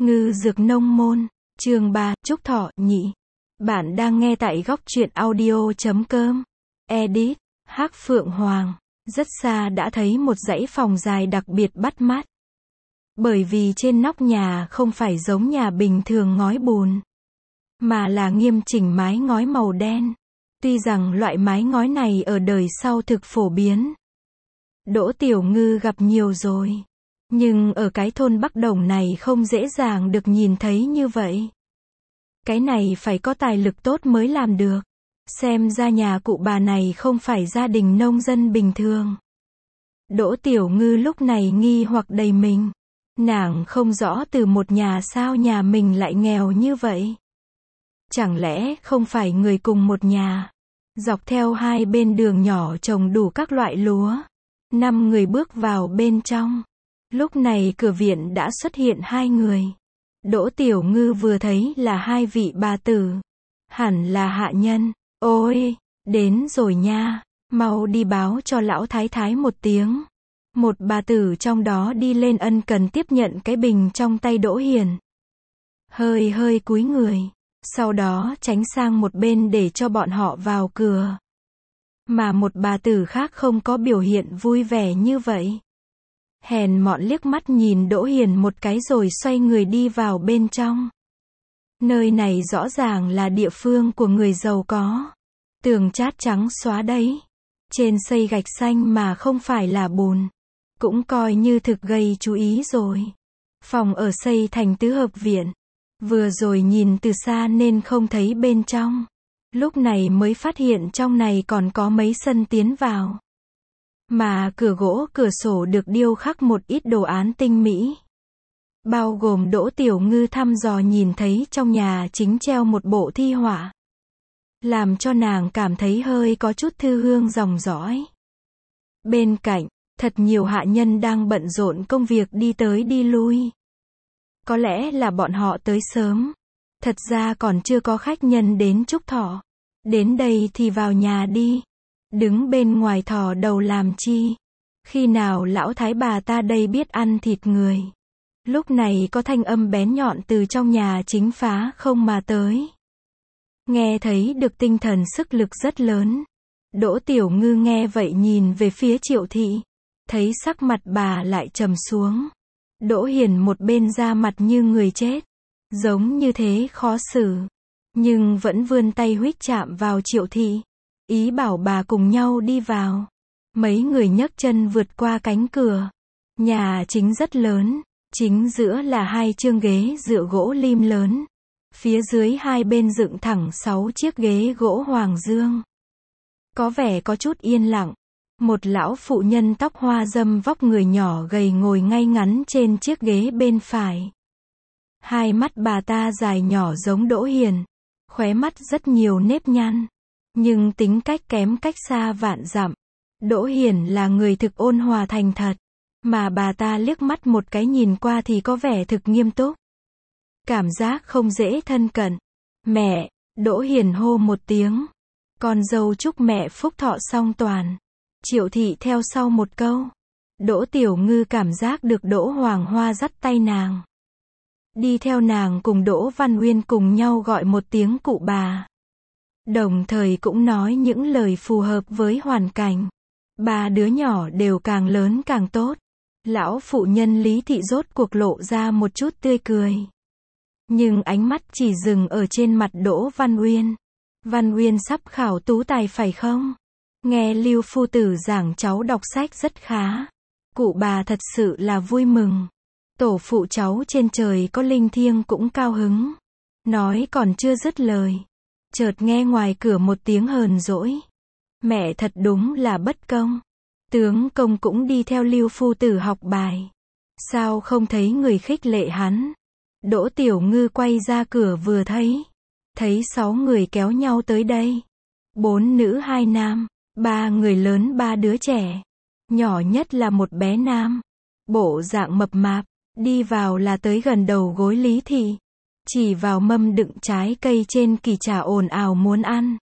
Ngư dược nông môn, chương 3, Trúc Thọ Nhị. Bạn đang nghe tại góc truyện audio.com. Edit, Hắc Phượng Hoàng. Rất xa đã thấy một dãy phòng dài đặc biệt bắt mắt. Bởi vì trên nóc nhà không phải giống nhà bình thường ngói bùn, mà là nghiêm chỉnh mái ngói màu đen. Tuy rằng loại mái ngói này ở đời sau thực phổ biến, Đỗ Tiểu Ngư gặp nhiều rồi, nhưng ở cái thôn Bắc Đồng này không dễ dàng được nhìn thấy như vậy. Cái này phải có tài lực tốt mới làm được. Xem ra nhà cụ bà này không phải gia đình nông dân bình thường. Đỗ Tiểu Ngư lúc này nghi hoặc đầy mình. Nàng không rõ từ một nhà sao nhà mình lại nghèo như vậy. Chẳng lẽ không phải người cùng một nhà? Dọc theo hai bên đường nhỏ trồng đủ các loại lúa. 5 người bước vào bên trong. Lúc này cửa viện đã xuất hiện 2 người. Đỗ Tiểu Ngư vừa thấy là 2 vị bà tử. Hẳn là hạ nhân. Ôi, đến rồi nha. Mau đi báo cho lão thái thái một tiếng. Một bà tử trong đó đi lên ân cần tiếp nhận cái bình trong tay Đỗ Hiền. Hơi cúi người. Sau đó tránh sang một bên để cho bọn họ vào cửa. Mà một bà tử khác không có biểu hiện vui vẻ như vậy. Hèn mọn liếc mắt nhìn Đỗ Hiền một cái rồi xoay người đi vào bên trong. Nơi này rõ ràng là địa phương của người giàu có. Tường chát trắng xóa đấy. Trên xây gạch xanh mà không phải là bùn. Cũng coi như thực gây chú ý rồi. Phòng ở xây thành tứ hợp viện. Vừa rồi nhìn từ xa nên không thấy bên trong. Lúc này mới phát hiện trong này còn có mấy sân tiến vào. Mà cửa gỗ cửa sổ được điêu khắc một ít đồ án tinh mỹ. Bao gồm Đỗ Tiểu Ngư thăm dò nhìn thấy trong nhà chính treo một bộ thi họa. Làm cho nàng cảm thấy hơi có chút thư hương dòng dõi. Bên cạnh, thật nhiều hạ nhân đang bận rộn công việc đi tới đi lui. Có lẽ là bọn họ tới sớm. Thật ra còn chưa có khách nhân đến chúc thọ. Đến đây thì vào nhà đi. Đứng bên ngoài thò đầu làm chi? Khi nào lão thái bà ta đây biết ăn thịt người? Lúc này có thanh âm bén nhọn từ trong nhà chính phá không mà tới. Nghe thấy được tinh thần sức lực rất lớn. Đỗ Tiểu Ngư nghe vậy nhìn về phía Triệu Thị. Thấy sắc mặt bà lại trầm xuống. Đỗ Hiền một bên da mặt như người chết. Giống như thế khó xử. Nhưng vẫn vươn tay huých chạm vào Triệu Thị. Ý bảo bà cùng nhau đi vào. Mấy người nhấc chân vượt qua cánh cửa. Nhà chính rất lớn. Chính giữa là 2 chương ghế dựa gỗ lim lớn. Phía dưới hai bên dựng thẳng 6 chiếc ghế gỗ hoàng dương. Có vẻ có chút yên lặng. Một lão phụ nhân tóc hoa râm vóc người nhỏ gầy ngồi ngay ngắn trên chiếc ghế bên phải. Hai mắt bà ta dài nhỏ giống Đỗ Hiền. Khóe mắt rất nhiều nếp nhăn. Nhưng tính cách kém cách xa vạn dặm. Đỗ Hiền là người thực ôn hòa thành thật. Mà bà ta liếc mắt một cái nhìn qua thì có vẻ thực nghiêm túc. Cảm giác không dễ thân cận. Mẹ, Đỗ Hiền hô một tiếng. Con dâu chúc mẹ phúc thọ song toàn. Triệu Thị theo sau một câu. Đỗ Tiểu Ngư cảm giác được Đỗ Hoàng Hoa dắt tay nàng. Đi theo nàng cùng Đỗ Văn Uyên cùng nhau gọi một tiếng cụ bà. Đồng thời cũng nói những lời phù hợp với hoàn cảnh. 3 đứa nhỏ đều càng lớn càng tốt. Lão phụ nhân Lý Thị rốt cuộc lộ ra một chút tươi cười. Nhưng ánh mắt chỉ dừng ở trên mặt Đỗ Văn Uyên. Văn Uyên sắp khảo tú tài phải không? Nghe Lưu phu tử giảng cháu đọc sách rất khá. Cụ bà thật sự là vui mừng. Tổ phụ cháu trên trời có linh thiêng cũng cao hứng. Nói còn chưa dứt lời. Chợt nghe ngoài cửa một tiếng hờn dỗi. Mẹ thật đúng là bất công. Tướng công cũng đi theo Lưu phu tử học bài. Sao không thấy người khích lệ hắn? Đỗ Tiểu Ngư quay ra cửa vừa thấy. Thấy 6 người kéo nhau tới đây. 4 nữ 2 nam. 3 người lớn 3 đứa trẻ. Nhỏ nhất là một bé nam. Bộ dạng mập mạp. Đi vào là tới gần đầu gối Lý Thị. Chỉ vào mâm đựng trái cây trên kỷ trà ồn ào muốn ăn.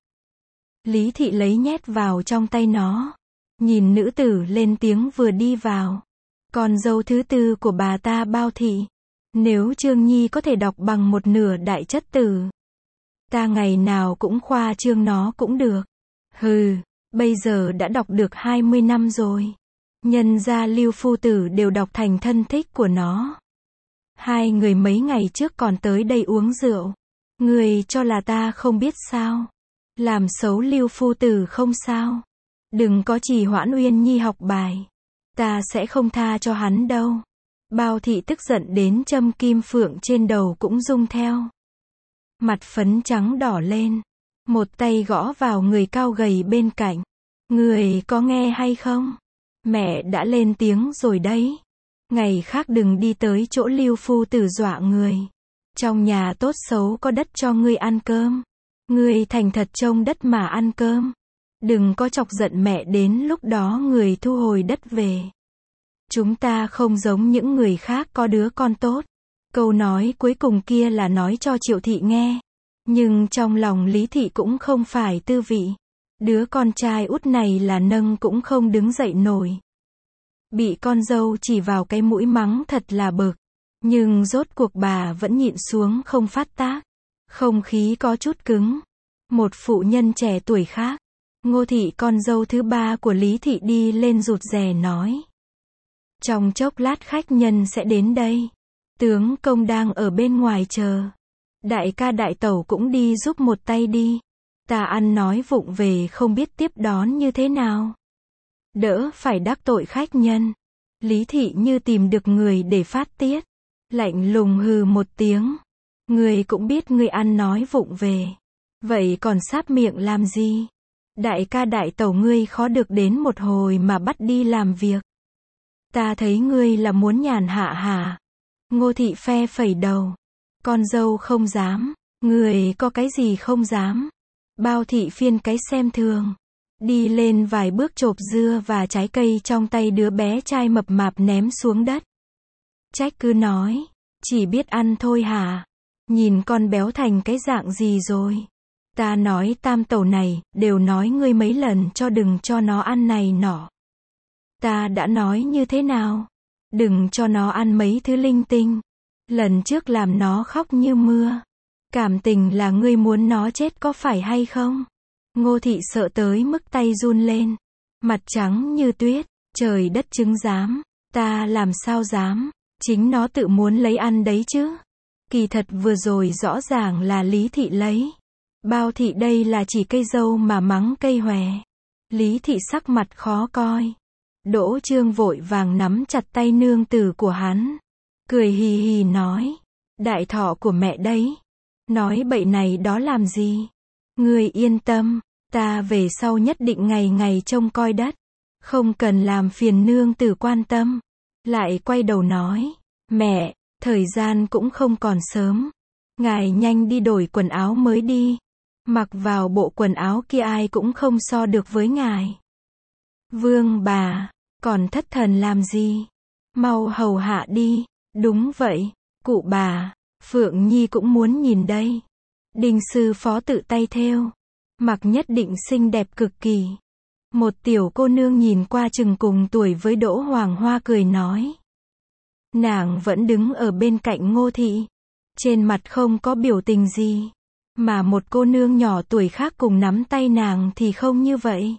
Lý Thị lấy nhét vào trong tay nó. Nhìn nữ tử lên tiếng vừa đi vào. Con dâu thứ tư của bà ta Bao Thị. Nếu Trương Nhi có thể đọc bằng một nửa Đại Chất Tử, ta ngày nào cũng khoa trương nó cũng được. Hừ, bây giờ đã đọc được 20 năm rồi. Nhân gia Lưu phu tử đều đọc thành thân thích của nó. Hai người mấy ngày trước còn tới đây uống rượu. Người cho là ta không biết sao? Làm xấu Lưu phu tử không sao? Đừng có trì hoãn Uyên Nhi học bài. Ta sẽ không tha cho hắn đâu. Bao thị tức giận đến châm kim phượng trên đầu cũng rung theo. Mặt phấn trắng đỏ lên. Một tay gõ vào người cao gầy bên cạnh. Người có nghe hay không? Mẹ đã lên tiếng rồi đấy. Ngày khác đừng đi tới chỗ Lưu phu tử dọa người. Trong nhà tốt xấu có đất cho ngươi ăn cơm. Ngươi thành thật trông đất mà ăn cơm. Đừng có chọc giận mẹ đến lúc đó người thu hồi đất về. Chúng ta không giống những người khác có đứa con tốt. Câu nói cuối cùng kia là nói cho Triệu thị nghe. Nhưng trong lòng Lý thị cũng không phải tư vị. Đứa con trai út này là nâng cũng không đứng dậy nổi. Bị con dâu chỉ vào cái mũi mắng thật là bực. Nhưng rốt cuộc bà vẫn nhịn xuống không phát tác. Không khí có chút cứng. Một phụ nhân trẻ tuổi khác, Ngô thị con dâu thứ ba của Lý thị đi lên rụt rè nói. Trong chốc lát khách nhân sẽ đến đây. Tướng công đang ở bên ngoài chờ. Đại ca đại tẩu cũng đi giúp một tay đi. Ta ăn nói vụng về không biết tiếp đón như thế nào. Đỡ phải đắc tội khách nhân. Lý thị như tìm được người để phát tiết. Lạnh lùng hừ một tiếng. Người cũng biết người ăn nói vụng về. Vậy còn sáp miệng làm gì? Đại ca đại tẩu ngươi khó được đến một hồi mà bắt đi làm việc. Ta thấy ngươi là muốn nhàn hạ hả? Ngô thị phe phẩy đầu. Con dâu không dám. Người có cái gì không dám? Bao thị phiên cái xem thường. Đi lên vài bước chộp dưa và trái cây trong tay đứa bé trai mập mạp ném xuống đất. Trách cứ nói. Chỉ biết ăn thôi hả? Nhìn con béo thành cái dạng gì rồi? Ta nói tam tẩu này, đều nói ngươi mấy lần cho đừng cho nó ăn này nọ. Ta đã nói như thế nào? Đừng cho nó ăn mấy thứ linh tinh. Lần trước làm nó khóc như mưa. Cảm tình là ngươi muốn nó chết có phải hay không? Ngô thị sợ tới mức tay run lên. Mặt trắng như tuyết. Trời đất chứng giám. Ta làm sao dám? Chính nó tự muốn lấy ăn đấy chứ. Kỳ thật vừa rồi rõ ràng là Lý thị lấy. Bao thị đây là chỉ cây dâu mà mắng cây hòe. Lý thị sắc mặt khó coi. Đỗ Trương vội vàng nắm chặt tay nương tử của hắn. Cười hì hì nói. Đại thọ của mẹ đấy. Nói bậy này đó làm gì? Ngươi yên tâm. Ta về sau nhất định ngày ngày trông coi đất. Không cần làm phiền nương tử quan tâm. Lại quay đầu nói. Mẹ, thời gian cũng không còn sớm. Ngài nhanh đi đổi quần áo mới đi. Mặc vào bộ quần áo kia ai cũng không so được với ngài. Vương bà, còn thất thần làm gì? Mau hầu hạ đi. Đúng vậy, cụ bà, Phượng Nhi cũng muốn nhìn đây. Đình sư phó tự tay thêu. Mặc nhất định xinh đẹp cực kỳ. Một tiểu cô nương nhìn qua chừng cùng tuổi với Đỗ Hoàng Hoa cười nói. Nàng vẫn đứng ở bên cạnh Ngô thị. Trên mặt không có biểu tình gì. Mà một cô nương nhỏ tuổi khác cùng nắm tay nàng thì không như vậy.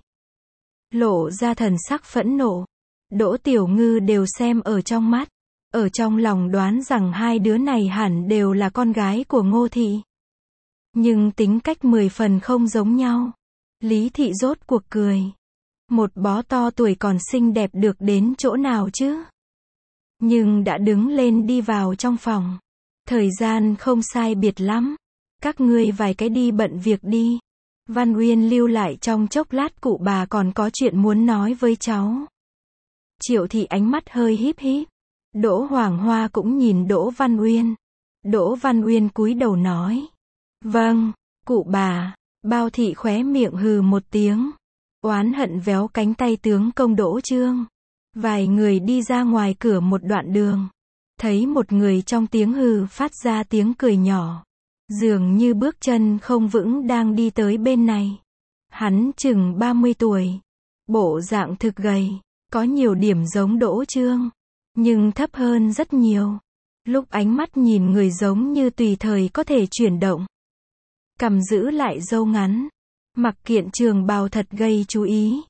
Lộ ra thần sắc phẫn nộ. Đỗ Tiểu Ngư đều xem ở trong mắt. Ở trong lòng đoán rằng hai đứa này hẳn đều là con gái của Ngô thị. Nhưng tính cách 10 phần không giống nhau. Lý thị rốt cuộc cười. Một bó to tuổi còn xinh đẹp được đến chỗ nào chứ? Nhưng đã đứng lên đi vào trong phòng. Thời gian không sai biệt lắm. Các ngươi vài cái đi bận việc đi. Văn Uyên lưu lại trong chốc lát cụ bà còn có chuyện muốn nói với cháu. Triệu thị ánh mắt hơi híp híp. Đỗ Hoàng Hoa cũng nhìn Đỗ Văn Uyên. Đỗ Văn Uyên cúi đầu nói. Vâng, cụ bà. Bao thị khóe miệng hừ một tiếng. Oán hận véo cánh tay tướng công Đỗ Trương. Vài người đi ra ngoài cửa một đoạn đường. Thấy một người trong tiếng hừ phát ra tiếng cười nhỏ. Dường như bước chân không vững đang đi tới bên này. Hắn chừng 30 tuổi. Bộ dạng thực gầy. Có nhiều điểm giống Đỗ Trương. Nhưng thấp hơn rất nhiều. lúc ánh mắt nhìn người giống như tùy thời có thể chuyển động. Cằm giữ lại râu ngắn, mặc kiện trường bào thật gây chú ý.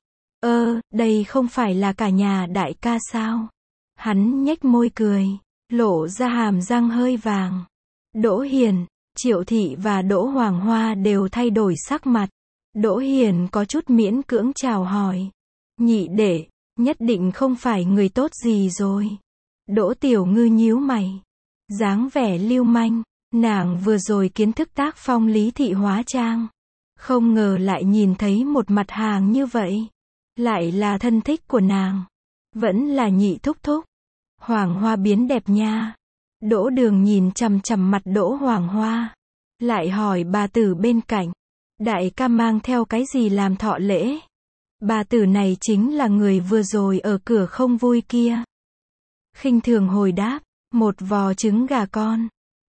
Đây không phải là cả nhà đại ca sao? Hắn nhếch môi cười, lộ ra hàm răng hơi vàng. Đỗ Hiền, Triệu Thị và Đỗ Hoàng Hoa đều thay đổi sắc mặt. Đỗ Hiền có chút miễn cưỡng chào hỏi. Nhị đệ, nhất định không phải người tốt gì rồi. Đỗ Tiểu Ngư nhíu mày, dáng vẻ lưu manh. Nàng vừa rồi kiến thức tác phong Lý Thị hóa trang, không ngờ lại nhìn thấy một mặt hàng như vậy. Lại là thân thích của nàng, vẫn là nhị thúc thúc. Hoàng Hoa biến đẹp nha. Đỗ Đường nhìn chằm chằm mặt Đỗ Hoàng Hoa, lại hỏi bà tử bên cạnh, đại ca mang theo cái gì làm thọ lễ? Bà tử này chính là người vừa rồi ở cửa không vui kia. Khinh thường hồi đáp, một vò trứng gà con,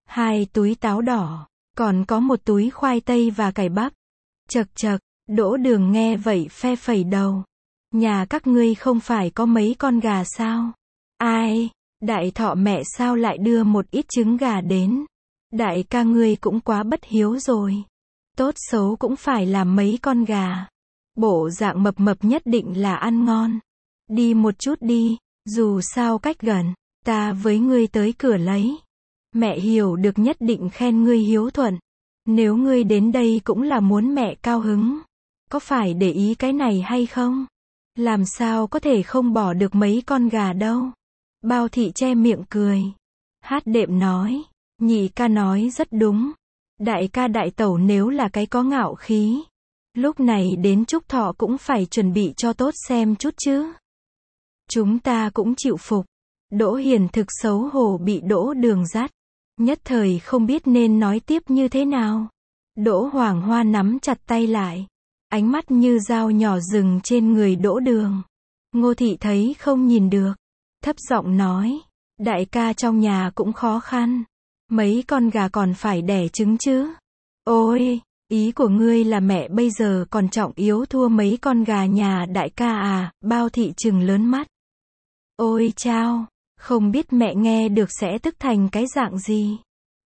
2 túi táo đỏ, còn có một túi khoai tây và cải bắp. Chậc chậc, Đỗ Đường nghe vậy phe phẩy đầu. Nhà các ngươi không phải có mấy con gà sao? Ai, đại thọ mẹ sao lại đưa một ít trứng gà đến? Đại ca ngươi cũng quá bất hiếu rồi. Tốt xấu cũng phải làm mấy con gà. Bộ dạng mập mập nhất định là ăn ngon. Đi một chút đi, dù sao cách gần, ta với ngươi tới cửa lấy. Mẹ hiểu được nhất định khen ngươi hiếu thuận. Nếu ngươi đến đây cũng là muốn mẹ cao hứng. Có phải để ý cái này hay không? Làm sao có thể không bỏ được mấy con gà đâu. Bao Thị che miệng cười. Hát đệm nói, nhị ca nói rất đúng. Đại ca đại tẩu nếu là cái có ngạo khí, lúc này đến chúc thọ cũng phải chuẩn bị cho tốt xem chút chứ. Chúng ta cũng chịu phục. Đỗ Hiền thực xấu hổ bị Đỗ Đường dắt. Nhất thời không biết nên nói tiếp như thế nào. Đỗ Hoàng Hoa nắm chặt tay lại. Ánh mắt như dao nhỏ dừng trên người Đỗ Đường. Ngô Thị thấy không nhìn được, thấp giọng nói, đại ca trong nhà cũng khó khăn. Mấy con gà còn phải đẻ trứng chứ. Ôi, ý của ngươi là mẹ bây giờ còn trọng yếu thua mấy con gà nhà đại ca à? Bao Thị trừng lớn mắt. Ôi chao, không biết mẹ nghe được sẽ tức thành cái dạng gì.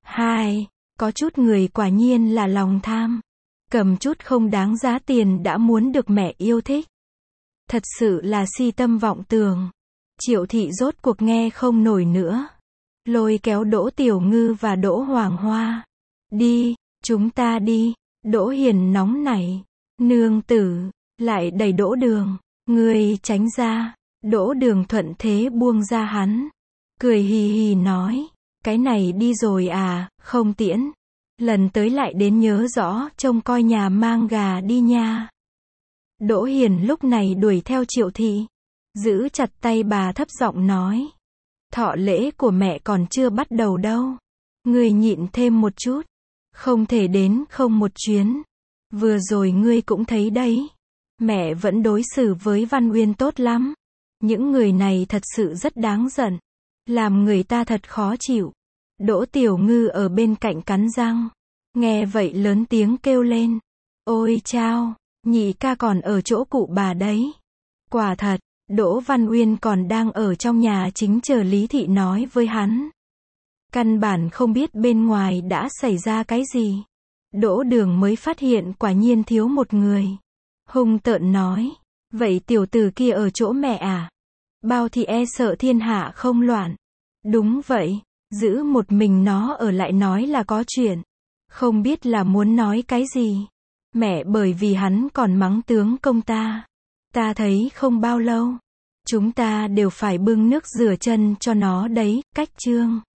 Có chút người quả nhiên là lòng tham. Cầm chút không đáng giá tiền đã muốn được mẹ yêu thích. Thật sự là si tâm vọng tưởng. Triệu Thị rốt cuộc nghe không nổi nữa. Lôi kéo Đỗ Tiểu Ngư và Đỗ Hoàng Hoa. Đi, chúng ta đi. Đỗ Hiền nóng nảy. Nương tử, lại đẩy Đỗ Đường. Ngươi tránh ra. Đỗ Đường thuận thế buông ra hắn. Cười hì hì nói, cái này đi rồi à, không tiễn. Lần tới lại đến nhớ rõ, trông coi nhà mang gà đi nha. Đỗ Hiền lúc này đuổi theo Triệu Thị, giữ chặt tay bà thấp giọng nói, thọ lễ của mẹ còn chưa bắt đầu đâu. Ngươi nhịn thêm một chút, không thể đến không một chuyến. Vừa rồi ngươi cũng thấy đấy, mẹ vẫn đối xử với Văn Uyên tốt lắm. Những người này thật sự rất đáng giận, làm người ta thật khó chịu. Đỗ Tiểu Ngư ở bên cạnh cắn răng, nghe vậy lớn tiếng kêu lên, ôi chao, nhị ca còn ở chỗ cụ bà đấy. Quả thật, Đỗ Văn Uyên còn đang ở trong nhà chính chờ Lý Thị nói với hắn. Căn bản không biết bên ngoài đã xảy ra cái gì. Đỗ Đường mới phát hiện quả nhiên thiếu một người. Hung tợn nói, vậy tiểu tử kia ở chỗ mẹ à? Bao Thị e sợ thiên hạ không loạn. Đúng vậy, giữ một mình nó ở lại nói là có chuyện. Không biết là muốn nói cái gì. Mẹ bởi vì hắn còn mắng tướng công ta. Ta thấy không bao lâu, chúng ta đều phải bưng nước rửa chân cho nó đấy. Cách chương